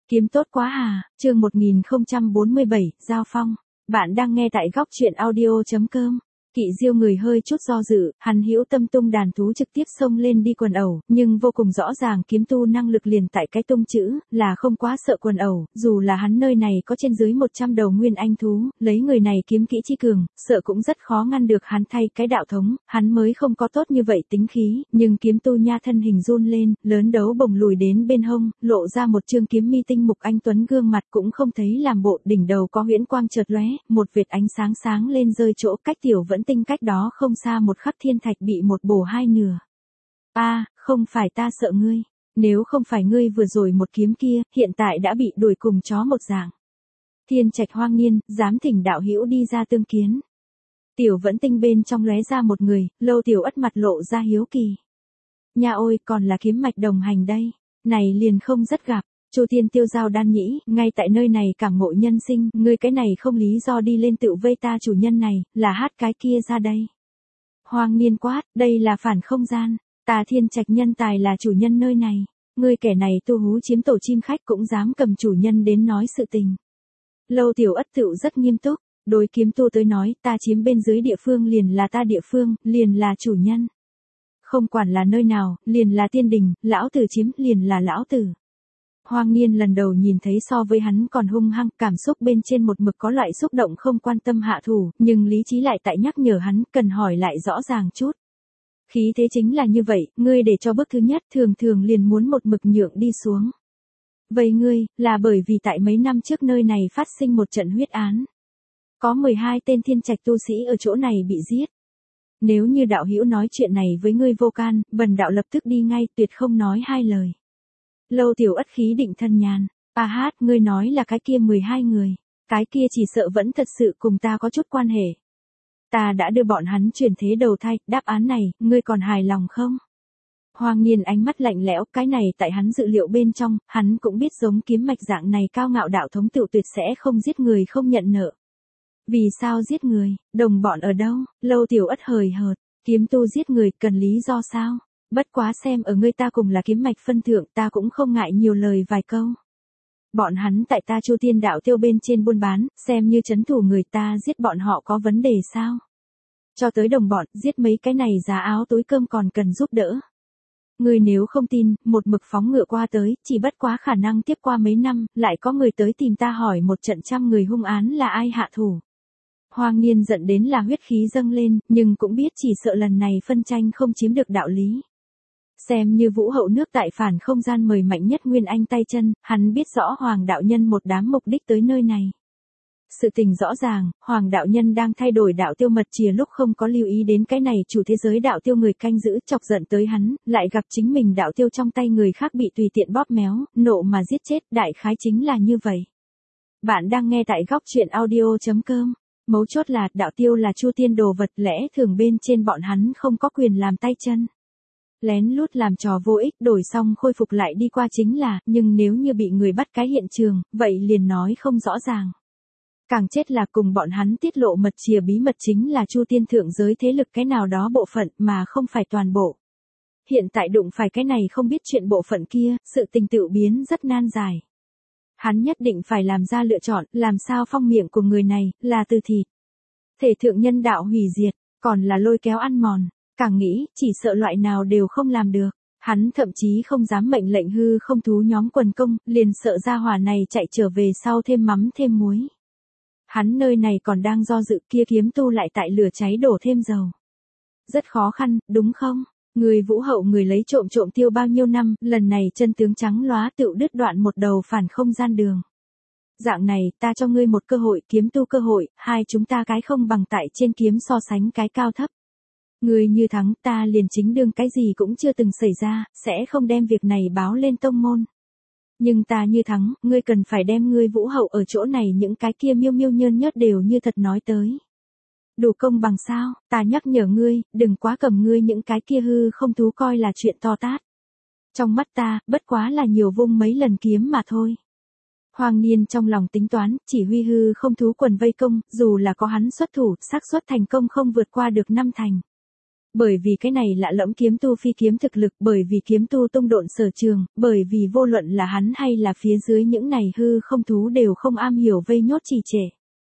Kiếm tốt quá à, chương 1047, Giao Phong. Bạn đang nghe tại góc truyện audio.com. Kỵ Diêu người hơi chút do dự, hắn hữu tâm tung đàn thú trực tiếp xông lên đi quần ẩu, nhưng vô cùng rõ ràng kiếm tu năng lực liền tại cái tung chữ, là không quá sợ quần ẩu, dù là hắn nơi này có trên dưới 100 đầu nguyên anh thú, lấy người này kiếm kỹ chi cường, sợ cũng rất khó ngăn được hắn thay cái đạo thống, hắn mới không có tốt như vậy tính khí, nhưng kiếm tu nha thân hình run lên, lớn đấu bồng lùi đến bên hông, lộ ra một trương kiếm mi tinh mục anh tuấn gương mặt cũng không thấy làm bộ, đỉnh đầu có huyễn quang chợt lóe, một vệt ánh sáng sáng lên rơi chỗ cách tiểu vẫn tinh cách đó không xa một khắc thiên thạch bị một bổ hai nửa. Không phải ta sợ ngươi, nếu không phải ngươi vừa rồi một kiếm kia, hiện tại đã bị đuổi cùng chó một dạng. Thiên Trạch hoang nghiên, dám thỉnh đạo hữu đi ra tương kiến. Tiểu vẫn tinh bên trong lóe ra một người, Lâu Tiểu Ất mặt lộ ra hiếu kỳ. Nha ôi, còn là kiếm mạch đồng hành đây, này liền không rất gặp. Chu Tiên tiêu giao đan nhĩ, ngay tại nơi này cảm ngộ nhân sinh, ngươi cái này không lý do đi lên tự vây ta chủ nhân này, là hát cái kia ra đây. Hoang niên quát, đây là phản không gian, ta Thiên Trạch nhân tài là chủ nhân nơi này, ngươi kẻ này tu hú chiếm tổ chim khách cũng dám cầm chủ nhân đến nói sự tình. Lâu Tiểu Ất tựu rất nghiêm túc, đối kiếm tu tới nói, ta chiếm bên dưới địa phương liền là ta địa phương, liền là chủ nhân. Không quản là nơi nào, liền là tiên đình, lão tử chiếm liền là lão tử. Hoang Niên lần đầu nhìn thấy so với hắn còn hung hăng, cảm xúc bên trên một mực có loại xúc động không quan tâm hạ thủ, nhưng lý trí lại tại nhắc nhở hắn, cần hỏi lại rõ ràng chút. Khí thế chính là như vậy, ngươi để cho bước thứ nhất thường thường liền muốn một mực nhượng đi xuống. Vậy ngươi, là bởi vì tại mấy năm trước nơi này phát sinh một trận huyết án. Có 12 tên Thiên Trạch tu sĩ ở chỗ này bị giết. Nếu như đạo hữu nói chuyện này với ngươi vô can, bần đạo lập tức đi ngay, tuyệt không nói hai lời. Lâu Tiểu Ất khí định thân nhàn, ngươi nói là cái kia 12 người, cái kia chỉ sợ vẫn thật sự cùng ta có chút quan hệ. Ta đã đưa bọn hắn chuyển thế đầu thai, đáp án này, ngươi còn hài lòng không? Hoang Niên ánh mắt lạnh lẽo, cái này tại hắn dự liệu bên trong, hắn cũng biết giống kiếm mạch dạng này cao ngạo đạo thống tựu tuyệt sẽ không giết người không nhận nợ. Vì sao giết người, đồng bọn ở đâu? Lâu Tiểu Ất hời hợt, kiếm tu giết người, cần lý do sao? Bất quá xem ở ngươi ta cùng là kiếm mạch phân thượng, ta cũng không ngại nhiều lời vài câu. Bọn hắn tại ta Chu Tiên đạo tiêu bên trên buôn bán, xem như trấn thủ người ta giết bọn họ có vấn đề sao? Cho tới đồng bọn, giết mấy cái này giá áo túi cơm còn cần giúp đỡ. Ngươi nếu không tin, một mực phóng ngựa qua tới, chỉ bất quá khả năng tiếp qua mấy năm, lại có người tới tìm ta hỏi một trận trăm người hung án là ai hạ thủ. Hoang Niên giận đến là huyết khí dâng lên, nhưng cũng biết chỉ sợ lần này phân tranh không chiếm được đạo lý. Xem như vũ hậu nước tại phản không gian mời mạnh nhất Nguyên Anh tay chân, hắn biết rõ Hoàng đạo nhân một đám mục đích tới nơi này. Sự tình rõ ràng, Hoàng đạo nhân đang thay đổi đạo tiêu mật chìa lúc không có lưu ý đến cái này chủ thế giới đạo tiêu người canh giữ chọc giận tới hắn, lại gặp chính mình đạo tiêu trong tay người khác bị tùy tiện bóp méo, nộ mà giết chết, đại khái chính là như vậy. Bạn đang nghe tại góc truyện audio.com. Mấu chốt là, đạo tiêu là Chu Tiên đồ vật, lẽ thường bên trên bọn hắn không có quyền làm tay chân. Lén lút làm trò vô ích, đổi xong khôi phục lại đi qua chính là, nhưng nếu như bị người bắt cái hiện trường, vậy liền nói không rõ ràng. Càng chết là cùng bọn hắn tiết lộ mật chìa bí mật chính là Chu Tiên thượng giới thế lực cái nào đó bộ phận mà không phải toàn bộ. Hiện tại đụng phải cái này không biết chuyện bộ phận kia, sự tình tự biến rất nan giải. Hắn nhất định phải làm ra lựa chọn, làm sao phong miệng của người này, là từ thịt. Thể thượng nhân đạo hủy diệt, còn là lôi kéo ăn mòn. Càng nghĩ, chỉ sợ loại nào đều không làm được. Hắn thậm chí không dám mệnh lệnh hư không thú nhóm quần công, liền sợ gia hỏa này chạy trở về sau thêm mắm thêm muối. Hắn nơi này còn đang do dự, kia kiếm tu lại tại lửa cháy đổ thêm dầu. Rất khó khăn, đúng không? Người vũ hậu người lấy trộm tiêu bao nhiêu năm, lần này chân tướng trắng lóa tựu đứt đoạn một đầu phản không gian đường. Dạng này, ta cho ngươi một cơ hội, kiếm tu cơ hội, hai chúng ta cái không bằng tại trên kiếm so sánh cái cao thấp. Ngươi như thắng, ta liền chính đương cái gì cũng chưa từng xảy ra, sẽ không đem việc này báo lên tông môn. Nhưng ta như thắng, ngươi cần phải đem ngươi vũ hậu ở chỗ này những cái kia miêu miêu nhơn nhớt đều như thật nói tới. Đủ công bằng sao, ta nhắc nhở ngươi, đừng quá cầm ngươi những cái kia hư không thú coi là chuyện to tát. Trong mắt ta, bất quá là nhiều vung mấy lần kiếm mà thôi. Hoang Niên trong lòng tính toán, chỉ huy hư không thú quần vây công, dù là có hắn xuất thủ, xác suất thành công không vượt qua được 5 thành. Bởi vì cái này lạ lẫm kiếm tu phi kiếm thực lực, bởi vì kiếm tu tung độn sở trường, bởi vì vô luận là hắn hay là phía dưới những này hư không thú đều không am hiểu vây nhốt trì trệ.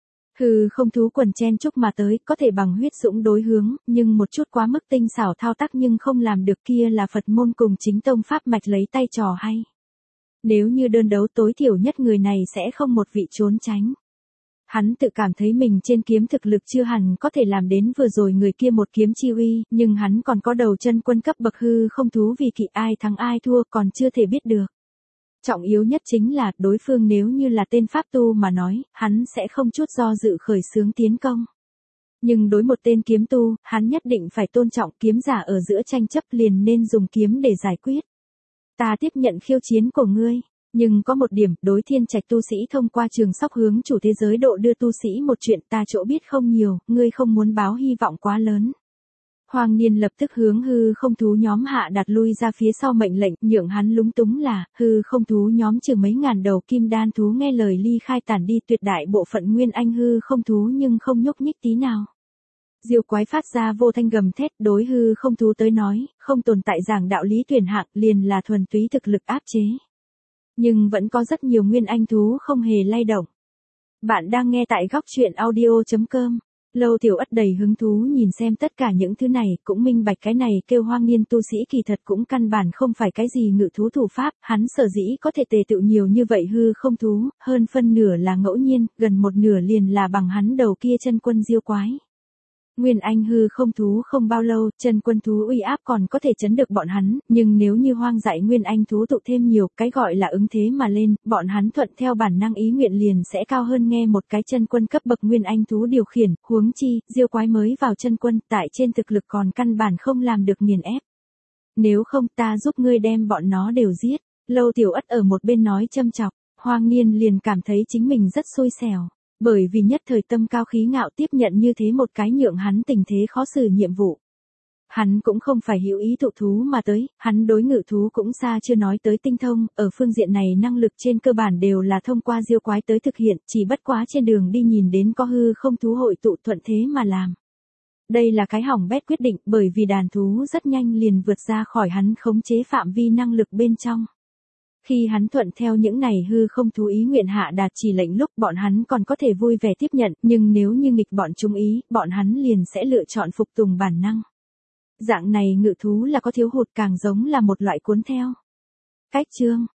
Hư không thú quần chen chúc mà tới, có thể bằng huyết dũng đối hướng, nhưng một chút quá mức tinh xảo thao tác nhưng không làm được, kia là Phật môn cùng chính tông pháp mạch lấy tay trò hay. Nếu như đơn đấu tối thiểu nhất người này sẽ không một vị trốn tránh. Hắn tự cảm thấy mình trên kiếm thực lực chưa hẳn có thể làm đến vừa rồi người kia một kiếm chi uy, nhưng hắn còn có đầu chân quân cấp bậc hư không thú vì kỵ ai thắng ai thua còn chưa thể biết được. Trọng yếu nhất chính là đối phương nếu như là tên pháp tu mà nói, hắn sẽ không chút do dự khởi xướng tiến công. Nhưng đối một tên kiếm tu, hắn nhất định phải tôn trọng kiếm giả ở giữa tranh chấp liền nên dùng kiếm để giải quyết. Ta tiếp nhận khiêu chiến của ngươi. Nhưng có một điểm, đối thiên trạch tu sĩ thông qua trường sóc hướng chủ thế giới độ đưa tu sĩ một chuyện ta chỗ biết không nhiều, ngươi không muốn báo hy vọng quá lớn. Hoàng Niên lập tức hướng hư không thú nhóm hạ đặt lui ra phía sau mệnh lệnh, nhượng hắn lúng túng là, hư không thú nhóm chừng mấy ngàn đầu kim đan thú nghe lời ly khai tản đi, tuyệt đại bộ phận nguyên anh hư không thú nhưng không nhúc nhích tí nào. Diêu quái phát ra vô thanh gầm thét, đối hư không thú tới nói, không tồn tại giảng đạo lý tuyển hạng, liền là thuần túy thực lực áp chế. Nhưng vẫn có rất nhiều nguyên anh thú không hề lay động. Bạn đang nghe tại góc truyện audio.com. Lâu Tiểu Ất đầy hứng thú nhìn xem tất cả những thứ này, cũng minh bạch cái này kêu Hoang Niên tu sĩ kỳ thật cũng căn bản không phải cái gì ngự thú thủ pháp, hắn sở dĩ có thể tề tựu nhiều như vậy hư không thú, hơn phân nửa là ngẫu nhiên, gần một nửa liền là bằng hắn đầu kia chân quân diêu quái. Nguyên anh hư không thú không bao lâu, chân quân thú uy áp còn có thể chấn được bọn hắn, nhưng nếu như hoang dại nguyên anh thú tụ thêm nhiều, cái gọi là ứng thế mà lên, bọn hắn thuận theo bản năng ý nguyện liền sẽ cao hơn nghe một cái chân quân cấp bậc nguyên anh thú điều khiển, huống chi, diêu quái mới vào chân quân, tại trên thực lực còn căn bản không làm được nghiền ép. Nếu không ta giúp ngươi đem bọn nó đều giết, Lâu Tiểu Ất ở một bên nói châm chọc, Hoàng Niên liền cảm thấy chính mình rất xui xẻo. Bởi vì nhất thời tâm cao khí ngạo tiếp nhận như thế một cái nhượng hắn tình thế khó xử nhiệm vụ. Hắn cũng không phải hữu ý thụ thú mà tới, hắn đối ngự thú cũng xa chưa nói tới tinh thông, ở phương diện này năng lực trên cơ bản đều là thông qua diêu quái tới thực hiện, chỉ bất quá trên đường đi nhìn đến có hư không thú hội tụ thuận thế mà làm. Đây là cái hỏng bét quyết định bởi vì đàn thú rất nhanh liền vượt ra khỏi hắn khống chế phạm vi năng lực bên trong. Khi hắn thuận theo những này hư không thú ý nguyện hạ đạt chỉ lệnh lúc bọn hắn còn có thể vui vẻ tiếp nhận, nhưng nếu như nghịch bọn chúng ý, bọn hắn liền sẽ lựa chọn phục tùng bản năng. Dạng này ngự thú là có thiếu hụt càng giống là một loại cuốn theo. Cách chương